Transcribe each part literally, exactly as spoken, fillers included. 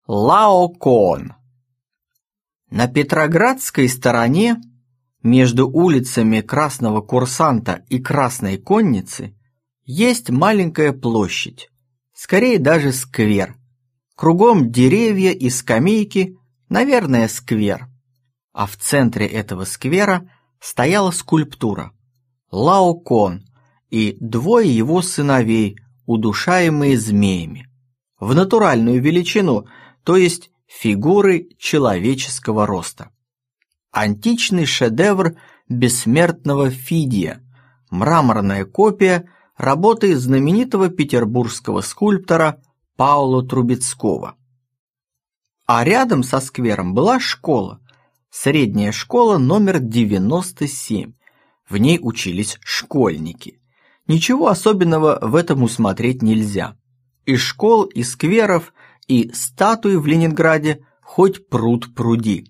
Лаокоон. На Петроградской стороне, между улицами Красного Курсанта и Красной Конницы, есть маленькая площадь, скорее даже сквер. Кругом деревья и скамейки, наверное, сквер. А в центре этого сквера стояла скульптура Лаокоон и двое его сыновей, удушаемые змеями, в натуральную величину, то есть фигуры человеческого роста. Античный шедевр бессмертного Фидия, мраморная копия работы знаменитого петербургского скульптора Паула Трубецкого. А рядом со сквером была школа, средняя школа номер девяносто семь. В ней учились школьники. Ничего особенного в этом усмотреть нельзя. Из школ, и скверов, и статуи в Ленинграде хоть пруд пруди.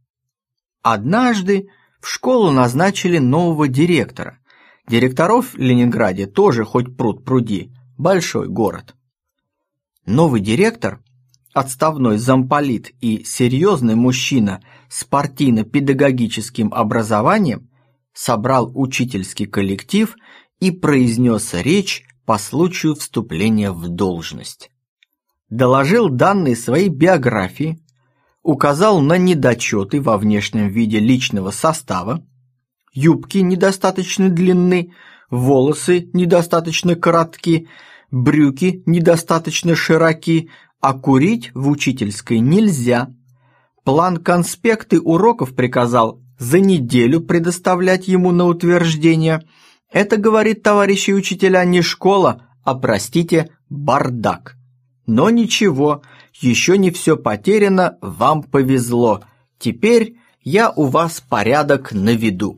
Однажды в школу назначили нового директора. Директоров в Ленинграде тоже хоть пруд пруди, большой город. Новый директор, отставной замполит и серьезный мужчина с партийно-педагогическим образованием, собрал учительский коллектив и произнес речь по случаю вступления в должность. Доложил данные своей биографии, указал на недочеты во внешнем виде личного состава, юбки недостаточной длины, волосы недостаточно коротки, брюки недостаточно широки, а курить в учительской нельзя. План-конспекты уроков приказал за неделю предоставлять ему на утверждение. Это, говорит, товарищи учителя, не школа, а, простите, бардак. Но ничего, еще не все потеряно, вам повезло. Теперь я у вас порядок наведу.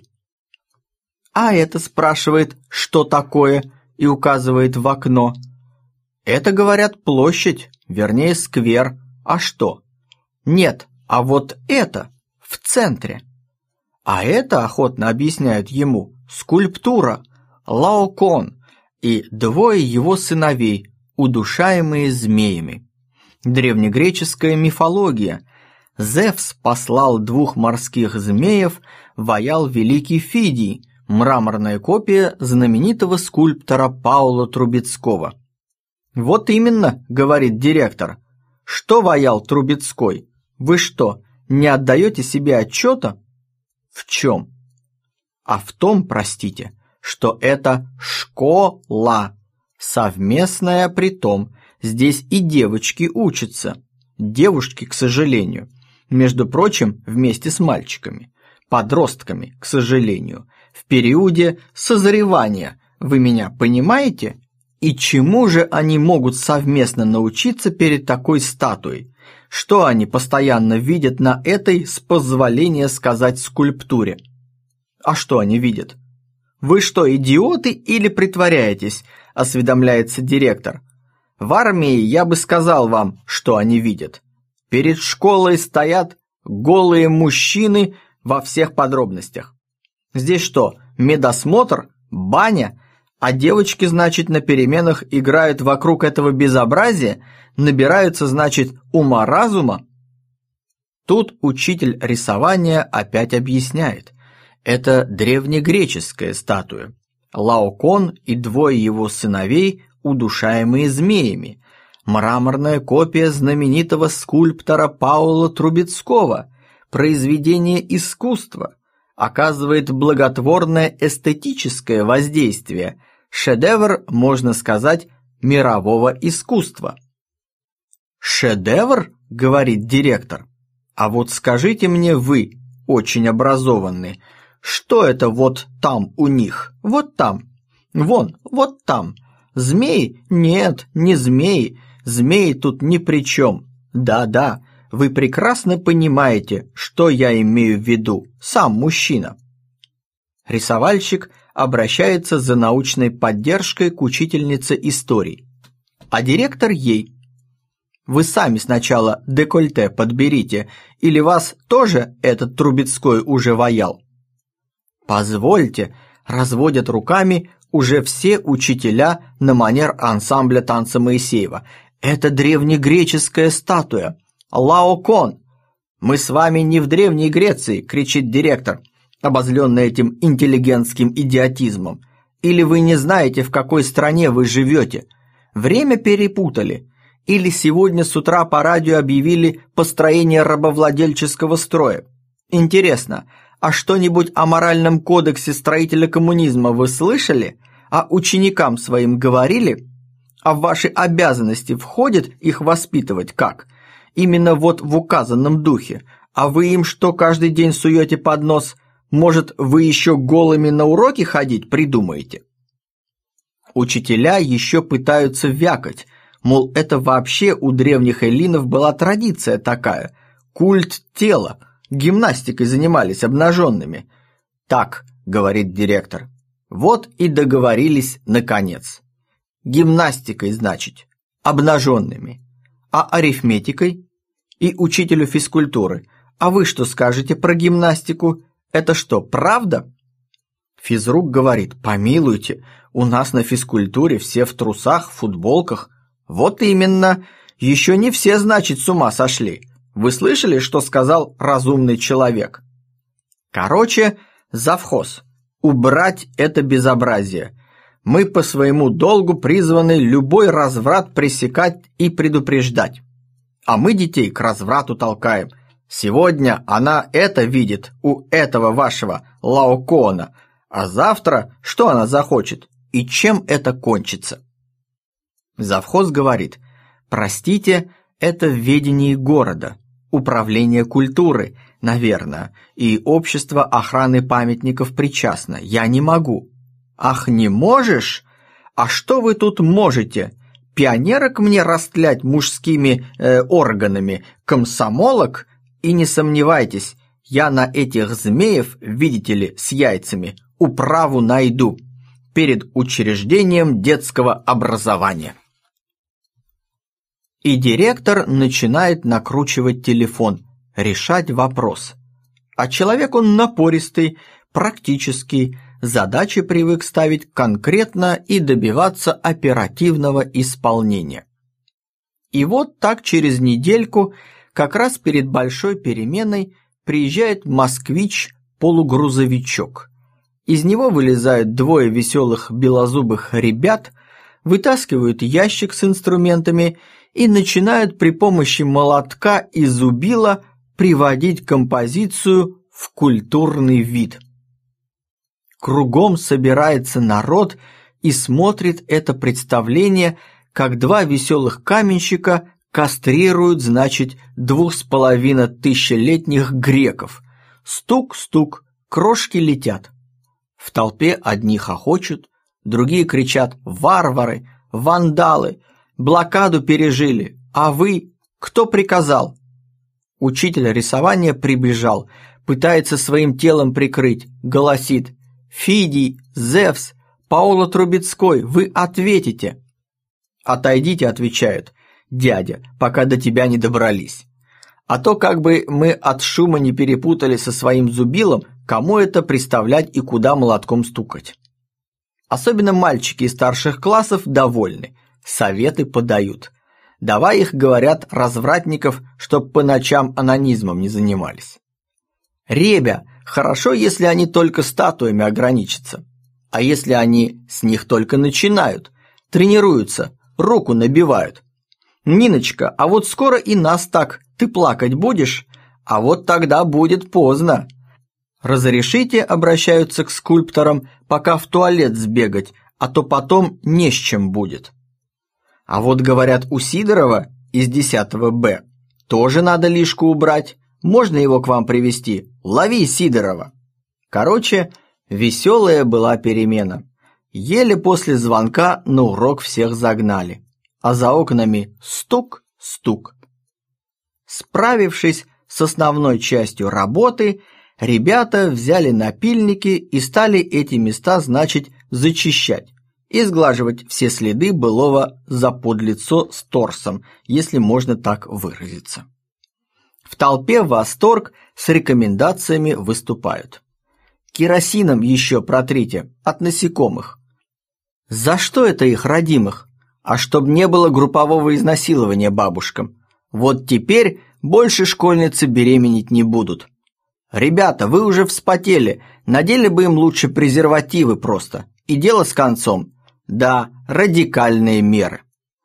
А это, спрашивает, что такое, и указывает в окно. Это, говорят, площадь, вернее, сквер. А что? Нет, а вот это в центре. А это, охотно объясняют ему, скульптура Лаокоон и двое его сыновей, удушаемые змеями. Древнегреческая мифология. Зевс послал двух морских змеев, ваял великий Фидий, мраморная копия знаменитого скульптора Паула Трубецкого. Вот именно, говорит директор. Что ваял Трубецкой? Вы что, не отдаете себе отчета? В чем? А в том, простите, что это школа, совместная притом. Здесь и девочки учатся. Девушки, к сожалению. Между прочим, вместе с мальчиками. Подростками, к сожалению. В периоде созревания. Вы меня понимаете? И чему же они могут совместно научиться перед такой статуей? Что они постоянно видят на этой, с позволения сказать, скульптуре? А что они видят? Вы что, идиоты или притворяетесь? Осведомляется директор. В армии я бы сказал вам, что они видят. Перед школой стоят голые мужчины во всех подробностях. Здесь что, медосмотр, баня? А девочки, значит, на переменах играют вокруг этого безобразия, набираются, значит, ума-разума? Тут учитель рисования опять объясняет. Это древнегреческая статуя. Лаокоон и двое его сыновей, удушаемые змеями. Мраморная копия знаменитого скульптора Паула Трубецкого. Произведение искусства. Оказывает благотворное эстетическое воздействие. Шедевр, можно сказать, мирового искусства. «Шедевр?» — говорит директор. «А вот скажите мне вы, очень образованный, что это вот там у них? Вот там. Вон, вот там. Змеи? Нет, не змеи. Змеи тут ни при чем. Да-да, вы прекрасно понимаете, что я имею в виду, сам мужчина». Рисовальщик обращается за научной поддержкой к учительнице истории. А директор ей. Вы сами сначала декольте подберите, или вас тоже этот Трубецкой уже ваял? Позвольте, разводят руками уже все учителя на манер ансамбля танца Моисеева. Это древнегреческая статуя. Лаокон! Мы с вами не в Древней Греции!» – кричит директор, обозленный этим интеллигентским идиотизмом. «Или вы не знаете, в какой стране вы живете? Время перепутали. Или сегодня с утра по радио объявили построение рабовладельческого строя. Интересно, а что-нибудь о моральном кодексе строителя коммунизма вы слышали? А ученикам своим говорили? А в ваши обязанности входит их воспитывать как? Именно вот в указанном духе. А вы им что каждый день суете под нос? Может, вы еще голыми на уроки ходить придумаете?» Учителя еще пытаются вякать, мол, это вообще у древних эллинов была традиция такая, культ тела, гимнастикой занимались обнаженными. «Так», — говорит директор, — «вот и договорились наконец. Гимнастикой, значит, обнаженными. А арифметикой? И учителю физкультуры. А вы что скажете про гимнастику? Это что, правда?» Физрук говорит: «Помилуйте, у нас на физкультуре все в трусах, в футболках». «Вот именно, еще не все, значит, с ума сошли. Вы слышали, что сказал разумный человек?» Короче, завхоз, убрать это безобразие. Мы по своему долгу призваны любой разврат пресекать и предупреждать. А мы детей к разврату толкаем. Сегодня она это видит у этого вашего Лаокона, а завтра что она захочет и чем это кончится? Завхоз говорит: «Простите, это в ведении города, управление культуры, наверное, и общество охраны памятников причастно. Я не могу». «Ах, не можешь? А что вы тут можете? Пионерок мне растлять мужскими э, органами, комсомолок? И не сомневайтесь, я на этих змеев, видите ли, с яйцами, управу найду перед учреждением детского образования». И директор начинает накручивать телефон, решать вопрос. А человек он напористый, практический, задачи привык ставить конкретно и добиваться оперативного исполнения. И вот так через недельку, как раз перед большой переменой, приезжает москвич-полугрузовичок. Из него вылезают двое веселых белозубых ребят, вытаскивают ящик с инструментами и начинают при помощи молотка и зубила приводить композицию в культурный вид. Кругом собирается народ и смотрит это представление, как два веселых каменщика кастрируют, значит, двух с половиной тысячелетних греков. Стук-стук, крошки летят. В толпе одни хохочут, другие кричат: «Варвары! Вандалы! Блокаду пережили! А вы? Кто приказал?» Учитель рисования прибежал, пытается своим телом прикрыть, голосит: «Фидий, Зевс, Паоло Трубецкой, вы ответите!» «Отойдите», — отвечают, «дядя, пока до тебя не добрались. А то как бы мы от шума не перепутали со своим зубилом, кому это представлять и куда молотком стукать». Особенно мальчики из старших классов довольны, советы подают. Давай их, говорят, развратников, чтоб по ночам анонизмом не занимались. Ребя, хорошо, если они только статуями ограничатся. А если они с них только начинают, тренируются, руку набивают? Ниночка, а вот скоро и нас так, ты плакать будешь? А вот тогда будет поздно. Разрешите, обращаются к скульпторам, пока в туалет сбегать, а то потом не с чем будет. А вот, говорят, у Сидорова из десятого Б тоже надо лишку убрать. Можно его к вам привезти? Лови Сидорова. Короче, веселая была перемена. Еле после звонка на урок всех загнали, а за окнами стук-стук. Справившись с основной частью работы, ребята взяли напильники и стали эти места, значит, зачищать и сглаживать все следы былого заподлицо с торсом, если можно так выразиться. В толпе восторг с рекомендациями выступают. Керосином еще протрите от насекомых. За что это их, родимых? А чтоб не было группового изнасилования бабушкам. Вот теперь больше школьницы беременеть не будут. Ребята, вы уже вспотели, надели бы им лучше презервативы просто. И дело с концом. Да, радикальные меры.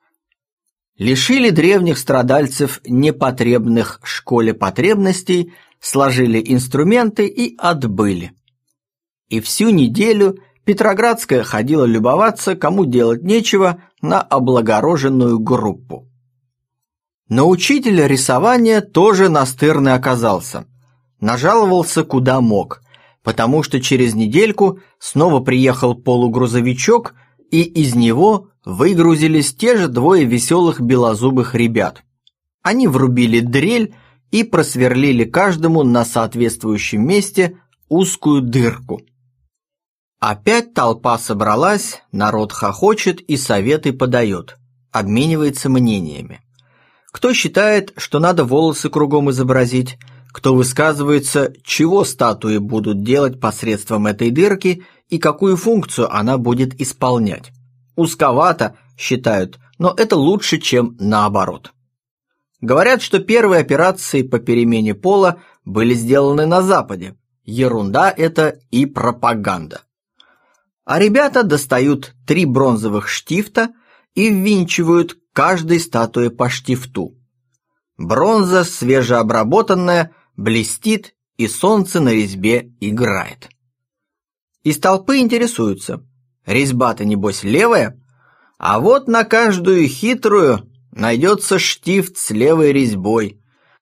Лишили древних страдальцев непотребных школе потребностей, сложили инструменты и отбыли. И всю неделю Петроградская ходила любоваться, кому делать нечего, на облагороженную группу. Но учитель рисования тоже настырный оказался. Нажаловался куда мог, потому что через недельку снова приехал полугрузовичок, и из него выгрузились те же двое веселых белозубых ребят. Они врубили дрель и просверлили каждому на соответствующем месте узкую дырку. Опять толпа собралась, народ хохочет и советы подает, обменивается мнениями. Кто считает, что надо волосы кругом изобразить, кто высказывается, чего статуи будут делать посредством этой дырки и какую функцию она будет исполнять. Узковато, считают, но это лучше, чем наоборот. Говорят, что первые операции по перемене пола были сделаны на Западе. Ерунда это и пропаганда. А ребята достают три бронзовых штифта и ввинчивают каждой статуе по штифту. Бронза, свежеобработанная, блестит, и солнце на резьбе играет. Из толпы интересуются: резьба-то, небось, левая? А вот на каждую хитрую найдется штифт с левой резьбой.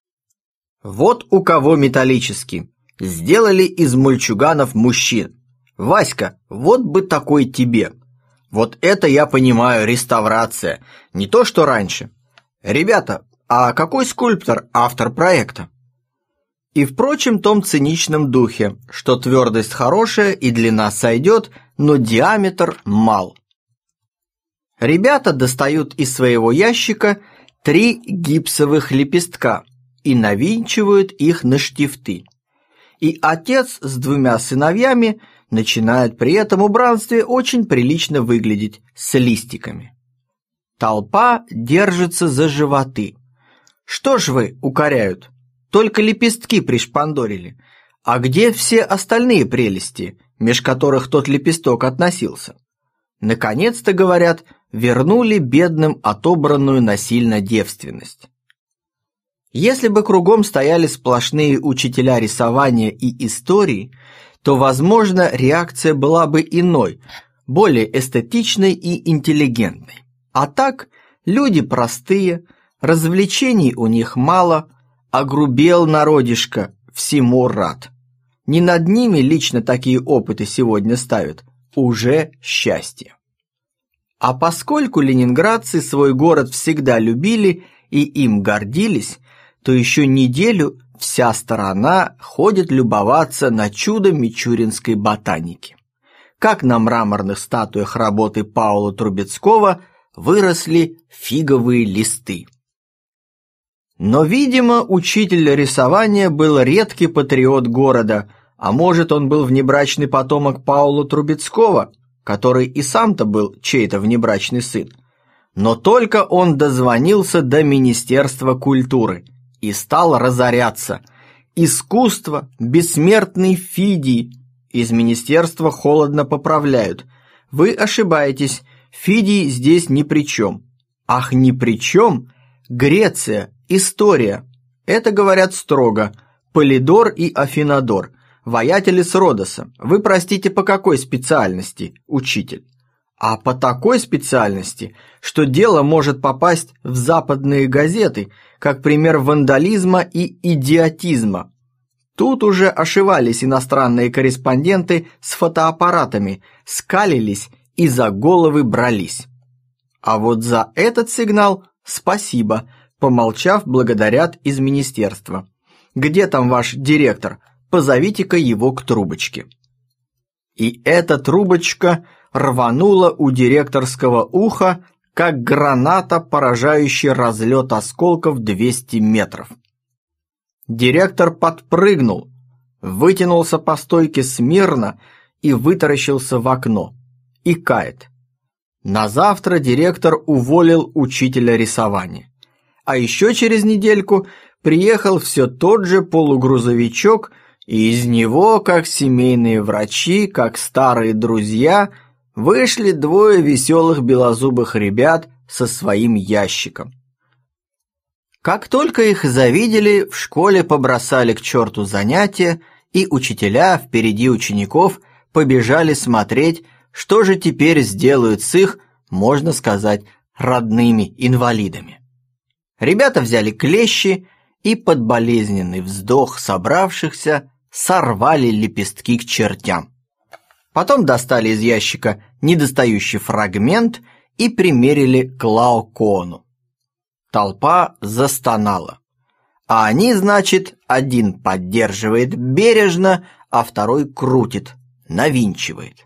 Вот у кого металлический. Сделали из мальчуганов мужчин. Васька, вот бы такой тебе. Вот это, я понимаю, реставрация. Не то, что раньше. Ребята, а какой скульптор автор проекта? И в прочем том циничном духе, что твердость хорошая и длина сойдет, но диаметр мал. Ребята достают из своего ящика три гипсовых лепестка и навинчивают их на штифты. И отец с двумя сыновьями начинает при этом убранстве очень прилично выглядеть с листиками. Толпа держится за животы. Что ж вы, укоряют, только лепестки пришпандорили. А где все остальные прелести, меж которых тот лепесток относился? Наконец-то, говорят, вернули бедным отобранную насильно девственность. Если бы кругом стояли сплошные учителя рисования и истории, то, возможно, реакция была бы иной, более эстетичной и интеллигентной. А так, люди простые, развлечений у них мало, огрубел народишко, всему рад. Не над ними лично такие опыты сегодня ставят, уже счастье. А поскольку ленинградцы свой город всегда любили и им гордились, то еще неделю вся страна ходит любоваться на чудо мичуринской ботаники. Как на мраморных статуях работы Паула Трубецкого выросли фиговые листы. Но, видимо, учитель рисования был редкий патриот города, а может, он был внебрачный потомок Паула Трубецкого, который и сам-то был чей-то внебрачный сын. Но только он дозвонился до Министерства культуры и стал разоряться. Искусство, бессмертный Фидий. Из министерства холодно поправляют. Вы ошибаетесь, Фидий здесь ни при чем. Ах, ни при чем? Греция, история. Это говорят строго. Полидор и Афинадор, воятели с Родоса. Вы, простите, по какой специальности, учитель? А по такой специальности, что дело может попасть в западные газеты, как пример вандализма и идиотизма. Тут уже ошивались иностранные корреспонденты с фотоаппаратами, скалились и за головы брались. А вот за этот сигнал спасибо, помолчав, благодарят из министерства. Где там ваш директор? Позовите-ка его к трубочке. И эта трубочка рванула у директорского уха, как граната, поражающая разлет осколков двести метров. Директор подпрыгнул, вытянулся по стойке смирно и вытаращился в окно. И кает. На завтра директор уволил учителя рисования. А еще через недельку приехал все тот же полугрузовичок, и из него, как семейные врачи, как старые друзья, вышли двое веселых белозубых ребят со своим ящиком. Как только их завидели, в школе побросали к черту занятия, и учителя впереди учеников побежали смотреть, что же теперь сделают с их, можно сказать, родными инвалидами. Ребята взяли клещи и под болезненный вздох собравшихся сорвали лепестки к чертям. Потом достали из ящика недостающий фрагмент и примерили к Лаокоону. Толпа застонала. А они, значит, один поддерживает бережно, а второй крутит, навинчивает.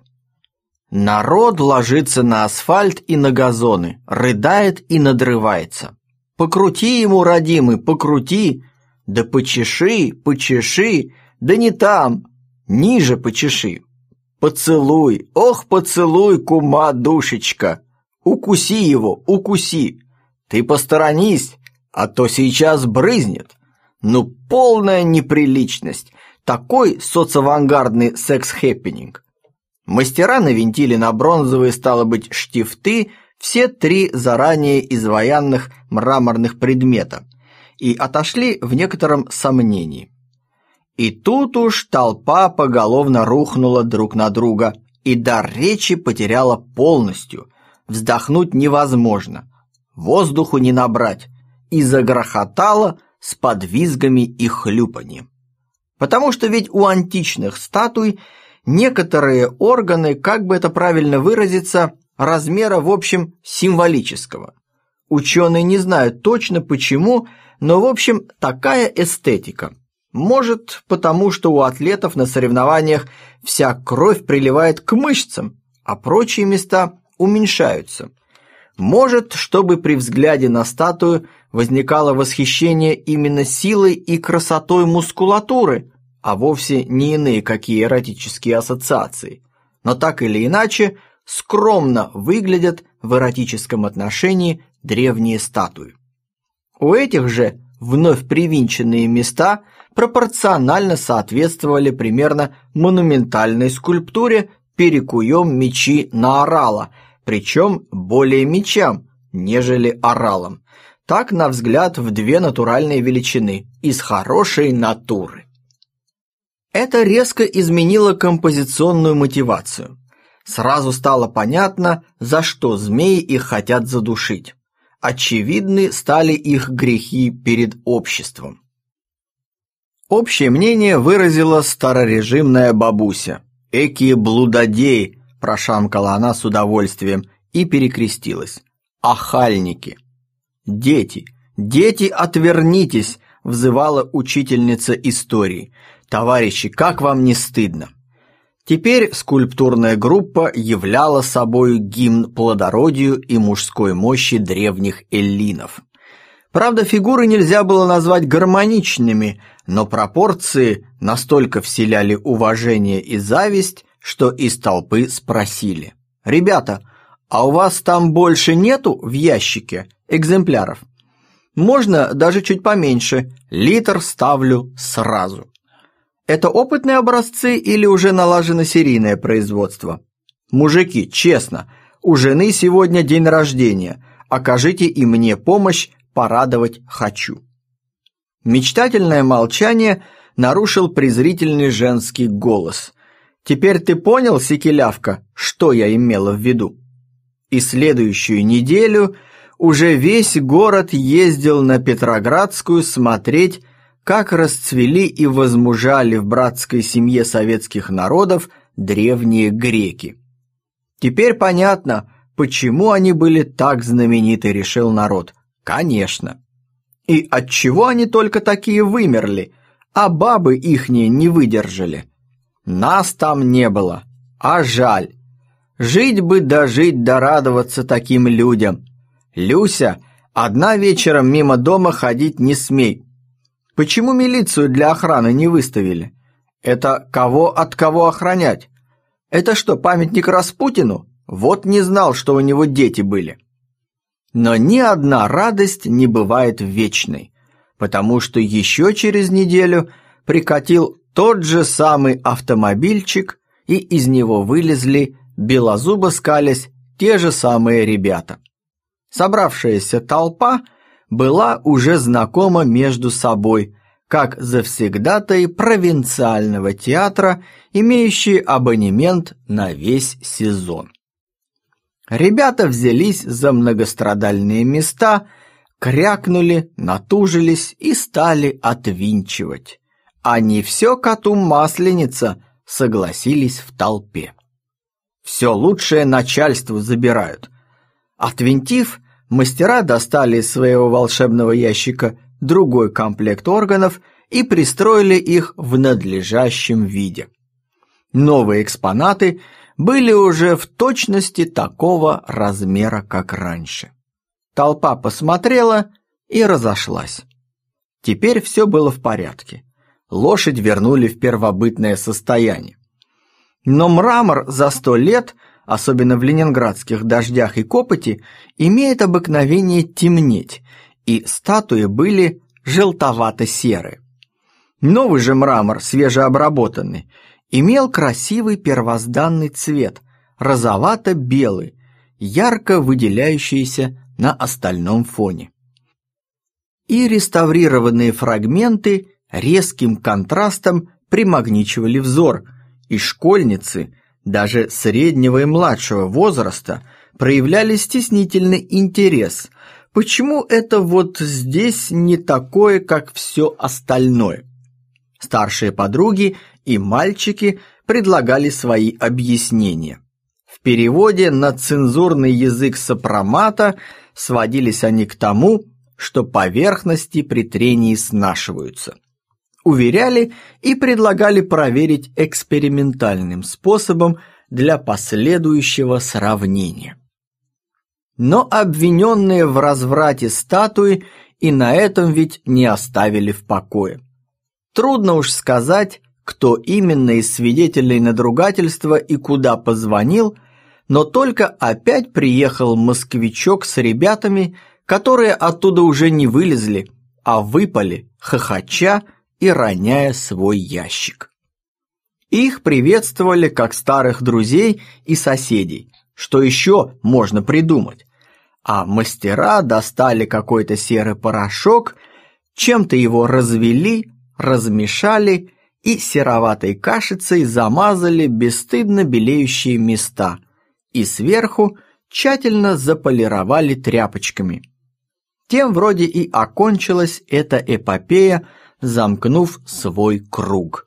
Народ ложится на асфальт и на газоны, рыдает и надрывается. Покрути ему, родимый, покрути, да почеши, почеши, да не там, ниже почеши. Поцелуй, ох, поцелуй, кума, душечка, укуси его, укуси. Ты посторонись, а то сейчас брызнет. Ну, полная неприличность, такой соцавангардный секс-хэппининг. Мастера навинтили на бронзовые, стало быть, штифты все три заранее изваянных мраморных предмета и отошли в некотором сомнении. И тут уж толпа поголовно рухнула друг на друга, и дар речи потеряла полностью, вздохнуть невозможно, воздуху не набрать, и загрохотала с подвизгами и хлюпаньем. Потому что ведь у античных статуй некоторые органы, как бы это правильно выразиться, размера, в общем, символического. Ученые не знают точно почему, но, в общем, такая эстетика. Может, потому что у атлетов на соревнованиях вся кровь приливает к мышцам, а прочие места уменьшаются. Может, чтобы при взгляде на статую возникало восхищение именно силой и красотой мускулатуры, а вовсе не иные какие эротические ассоциации. Но так или иначе, скромно выглядят в эротическом отношении древние статуи. У этих же вновь привинченные места пропорционально соответствовали примерно монументальной скульптуре «Перекуем мечи на орала», причем более мечам, нежели оралам. Так, на взгляд, в две натуральные величины, из хорошей натуры. Это резко изменило композиционную мотивацию. Сразу стало понятно, за что змеи их хотят задушить. Очевидны стали их грехи перед обществом. Общее мнение выразила старорежимная бабуся. «Экие блудодеи!» – прошамкала она с удовольствием и перекрестилась. «Ахальники!» «Дети! Дети, отвернитесь!» – взывала учительница истории. «Товарищи, как вам не стыдно?» Теперь скульптурная группа являла собой гимн плодородию и мужской мощи древних эллинов. Правда, фигуры нельзя было назвать гармоничными, но пропорции настолько вселяли уважение и зависть, что из толпы спросили: «Ребята, а у вас там больше нету в ящике экземпляров? Можно даже чуть поменьше, литр ставлю сразу». Это опытные образцы или уже налажено серийное производство? Мужики, честно, у жены сегодня день рождения, окажите и мне помощь, порадовать хочу. Мечтательное молчание нарушил презрительный женский голос. Теперь ты понял, сикелявка, что я имела в виду? И следующую неделю уже весь город ездил на Петроградскую смотреть, как расцвели и возмужали в братской семье советских народов древние греки. Теперь понятно, почему они были так знамениты, решил народ. Конечно. И отчего они только такие вымерли, а бабы ихние не выдержали? Нас там не было, а жаль. Жить бы да жить да радоваться таким людям. Люся, одна вечером мимо дома ходить не смей. Почему милицию для охраны не выставили? Это кого от кого охранять? Это что, памятник Распутину? Вот не знал, что у него дети были. Но ни одна радость не бывает вечной, потому что еще через неделю прикатил тот же самый автомобильчик, и из него вылезли, белозубо скалясь, те же самые ребята. Собравшаяся толпа была уже знакома между собой, как завсегдатаи провинциального театра, имеющие абонемент на весь сезон. Ребята взялись за многострадальные места, крякнули, натужились и стали отвинчивать. А не все коту масленица, согласились в толпе. Все лучшее начальству забирают. Отвинтив, мастера достали из своего волшебного ящика другой комплект органов и пристроили их в надлежащем виде. Новые экспонаты были уже в точности такого размера, как раньше. Толпа посмотрела и разошлась. Теперь все было в порядке. Лошадь вернули в первобытное состояние. Но мрамор за сто лет, особенно в ленинградских дождях и копоти, имеет обыкновение темнеть, и статуи были желтовато-серые. Новый же мрамор, свежеобработанный, имел красивый первозданный цвет, розовато-белый, ярко выделяющийся на остальном фоне. И реставрированные фрагменты резким контрастом примагничивали взор, и школьницы, даже среднего и младшего возраста, проявляли стеснительный интерес. Почему это вот здесь не такое, как все остальное? Старшие подруги и мальчики предлагали свои объяснения. В переводе на цензурный язык сопромата сводились они к тому, что поверхности при трении снашиваются. Уверяли и предлагали проверить экспериментальным способом для последующего сравнения. Но обвиненные в разврате статуи и на этом ведь не оставили в покое. Трудно уж сказать, кто именно из свидетелей надругательства и куда позвонил, но только опять приехал москвичок с ребятами, которые оттуда уже не вылезли, а выпали, хохоча и роняя свой ящик. Их приветствовали как старых друзей и соседей, что еще можно придумать, а мастера достали какой-то серый порошок, чем-то его развели, размешали и сероватой кашицей замазали бесстыдно белеющие места и сверху тщательно заполировали тряпочками. Тем вроде и окончилась эта эпопея, замкнув свой круг.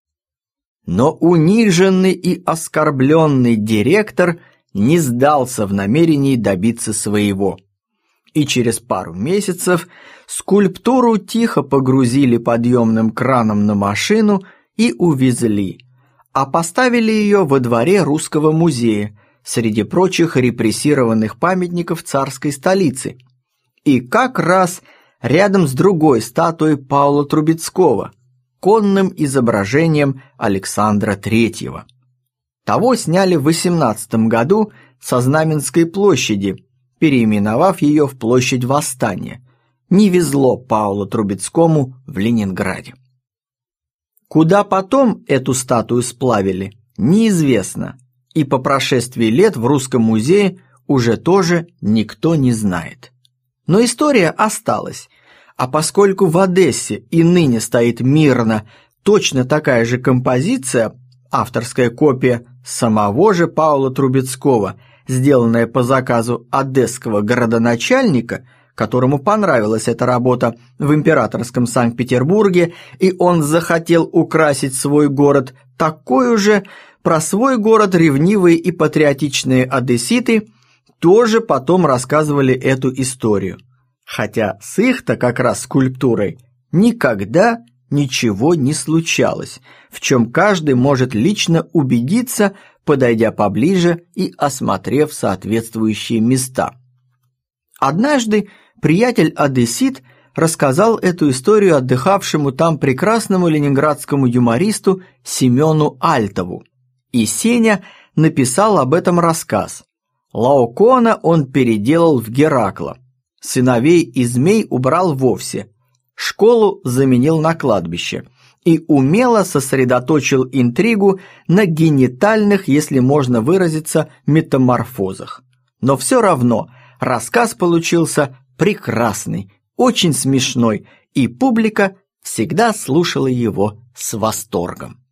Но униженный и оскорбленный директор не сдался в намерении добиться своего. И через пару месяцев скульптуру тихо погрузили подъемным краном на машину и увезли, а поставили ее во дворе Русского музея среди прочих репрессированных памятников царской столицы. И как раз рядом с другой статуей Павла Трубецкого, конным изображением Александра Третьего. Того сняли в восемнадцатом году со Знаменской площади, переименовав ее в Площадь Восстания. Не везло Павлу Трубецкому в Ленинграде. Куда потом эту статую сплавили, неизвестно, и по прошествии лет в Русском музее уже тоже никто не знает. Но история осталась, а поскольку в Одессе и ныне стоит мирно точно такая же композиция, авторская копия самого же Павла Трубецкого, сделанная по заказу одесского городоначальника, которому понравилась эта работа в императорском Санкт-Петербурге, и он захотел украсить свой город такой же, про свой город ревнивые и патриотичные одесситы тоже потом рассказывали эту историю. Хотя с их-то как раз скульптурой никогда ничего не случалось, в чем каждый может лично убедиться, подойдя поближе и осмотрев соответствующие места. Однажды приятель-одессит рассказал эту историю отдыхавшему там прекрасному ленинградскому юмористу Семену Альтову, и Сеня написал об этом рассказ. Лаокоона он переделал в Геракла, сыновей и змей убрал вовсе, школу заменил на кладбище и умело сосредоточил интригу на генитальных, если можно выразиться, метаморфозах. Но все равно рассказ получился прекрасный, очень смешной, и публика всегда слушала его с восторгом.